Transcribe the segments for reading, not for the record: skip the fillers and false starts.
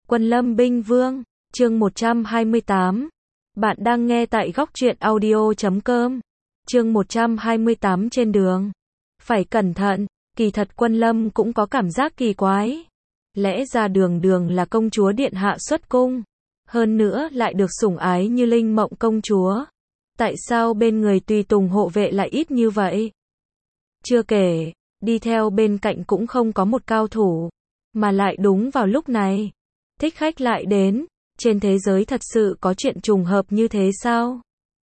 Quân Lâm Binh Vương, chương 128. Bạn đang nghe tại góc truyện audio.com. Chương 128 trên đường. Phải cẩn thận, kỳ thật Quân Lâm cũng có cảm giác kỳ quái. Lẽ ra Đường Đường là công chúa điện hạ xuất cung, hơn nữa lại được sủng ái như Linh Mộng công chúa. Tại sao bên người tùy tùng hộ vệ lại ít như vậy? Chưa kể, đi theo bên cạnh cũng không có một cao thủ, mà lại đúng vào lúc này, thích khách lại đến. Trên thế giới thật sự có chuyện trùng hợp như thế sao?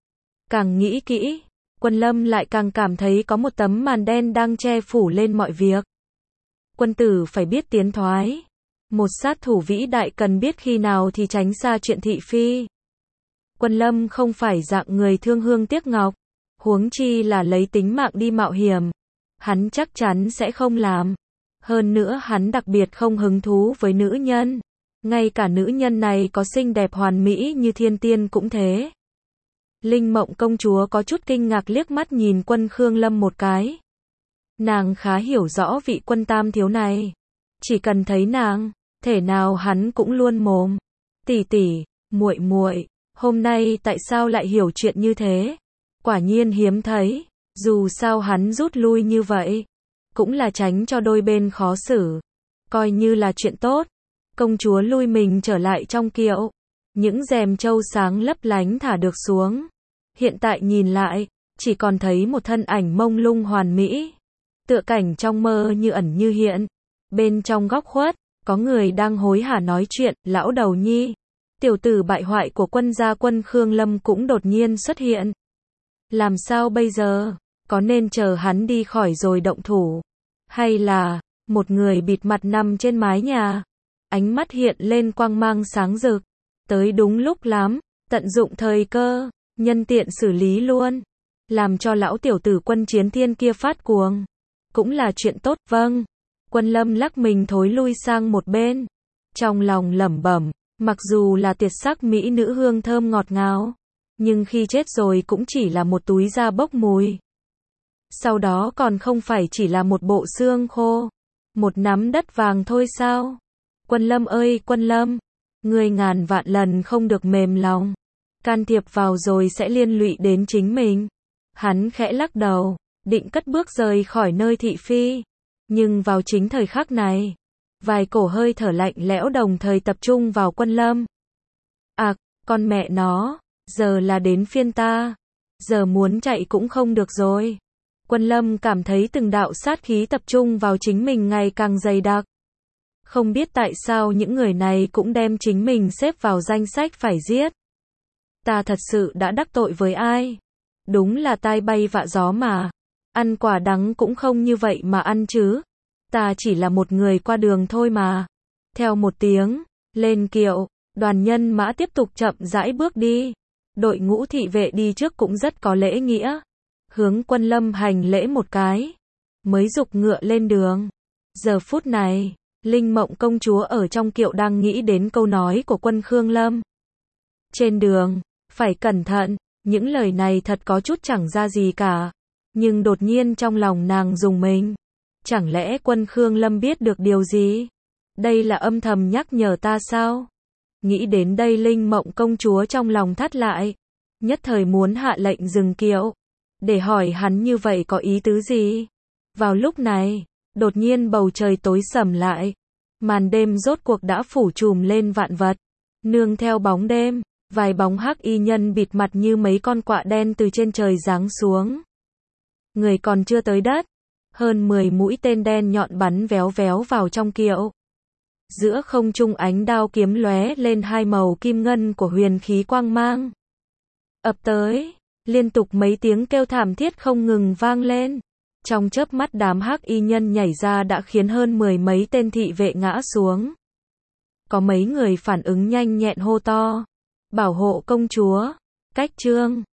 Càng nghĩ kỹ, Quân Lâm lại càng cảm thấy có một tấm màn đen đang che phủ lên mọi việc. Quân tử phải biết tiến thoái. Một sát thủ vĩ đại cần biết khi nào thì tránh xa chuyện thị phi. Quân Lâm không phải dạng người thương hương tiếc ngọc, huống chi là lấy tính mạng đi mạo hiểm. Hắn chắc chắn sẽ không làm. Hơn nữa hắn đặc biệt không hứng thú với nữ nhân. Ngay cả nữ nhân này có xinh đẹp hoàn mỹ như thiên tiên cũng thế. Linh Mộng công chúa có chút kinh ngạc liếc mắt nhìn Quân Khương Lâm một cái. Nàng khá hiểu rõ vị Quân tam thiếu này. Chỉ cần thấy nàng, thể nào hắn cũng luôn mồm. Tỷ tỷ, muội muội, hôm nay tại sao lại hiểu chuyện như thế? Quả nhiên hiếm thấy, dù sao hắn rút lui như vậy, cũng là tránh cho đôi bên khó xử. Coi như là chuyện tốt. Công chúa lui mình trở lại trong kiệu. Những rèm châu sáng lấp lánh thả được xuống. Hiện tại nhìn lại, chỉ còn thấy một thân ảnh mông lung hoàn mỹ. Tựa cảnh trong mơ như ẩn như hiện. Bên trong góc khuất, có người đang hối hả nói chuyện, lão đầu nhi. Tiểu tử bại hoại của quân gia Quân Khương Lâm cũng đột nhiên xuất hiện. Làm sao bây giờ? Có nên chờ hắn đi khỏi rồi động thủ? Hay là, một người bịt mặt nằm trên mái nhà? Ánh mắt hiện lên quang mang sáng rực. Tới đúng lúc lắm, tận dụng thời cơ, nhân tiện xử lý luôn. Làm cho lão tiểu tử Quân Chiến Thiên kia phát cuồng. Cũng là chuyện tốt, vâng. Quân Lâm lắc mình thối lui sang một bên. Trong lòng lẩm bẩm, mặc dù là tuyệt sắc mỹ nữ hương thơm ngọt ngào, nhưng khi chết rồi cũng chỉ là một túi da bốc mùi. Sau đó còn không phải chỉ là một bộ xương khô, một nắm đất vàng thôi sao? Quân Lâm ơi Quân Lâm, ngươi ngàn vạn lần không được mềm lòng. Can thiệp vào rồi sẽ liên lụy đến chính mình. Hắn khẽ lắc đầu, định cất bước rời khỏi nơi thị phi. Nhưng vào chính thời khắc này, vài cổ hơi thở lạnh lẽo đồng thời tập trung vào Quân Lâm. À, con mẹ nó, giờ là đến phiên ta. Giờ muốn chạy cũng không được rồi. Quân Lâm cảm thấy từng đạo sát khí tập trung vào chính mình ngày càng dày đặc. Không biết tại sao những người này cũng đem chính mình xếp vào danh sách phải giết. Ta thật sự đã đắc tội với ai? Đúng là tai bay vạ gió mà. Ăn quả đắng cũng không như vậy mà ăn chứ. Ta chỉ là một người qua đường thôi mà. Theo một tiếng, lên kiệu, đoàn nhân mã tiếp tục chậm rãi bước đi. Đội ngũ thị vệ đi trước cũng rất có lễ nghĩa. Hướng Quân Lâm hành lễ một cái, mới giục ngựa lên đường. Giờ phút này, Linh Mộng công chúa ở trong kiệu đang nghĩ đến câu nói của Quân Khương Lâm. Trên đường, phải cẩn thận, những lời này thật có chút chẳng ra gì cả. Nhưng đột nhiên trong lòng nàng rùng mình. Chẳng lẽ Quân Khương Lâm biết được điều gì? Đây là âm thầm nhắc nhở ta sao? Nghĩ đến đây Linh Mộng công chúa trong lòng thắt lại. Nhất thời muốn hạ lệnh dừng kiệu. Để hỏi hắn như vậy có ý tứ gì? Vào lúc này, đột nhiên bầu trời tối sầm lại. Màn đêm rốt cuộc đã phủ trùm lên vạn vật. Nương theo bóng đêm, vài bóng hắc y nhân bịt mặt như mấy con quạ đen từ trên trời giáng xuống. Người còn chưa tới đất, hơn 10 mũi tên đen nhọn bắn véo véo vào trong kiệu. Giữa không trung ánh đao kiếm lóe lên hai màu kim ngân của huyền khí quang mang. Ập tới, liên tục mấy tiếng kêu thảm thiết không ngừng vang lên. Trong chớp mắt đám hắc y nhân nhảy ra đã khiến hơn 10 mấy tên thị vệ ngã xuống. Có mấy người phản ứng nhanh nhẹn hô to. Bảo hộ công chúa, cách trương.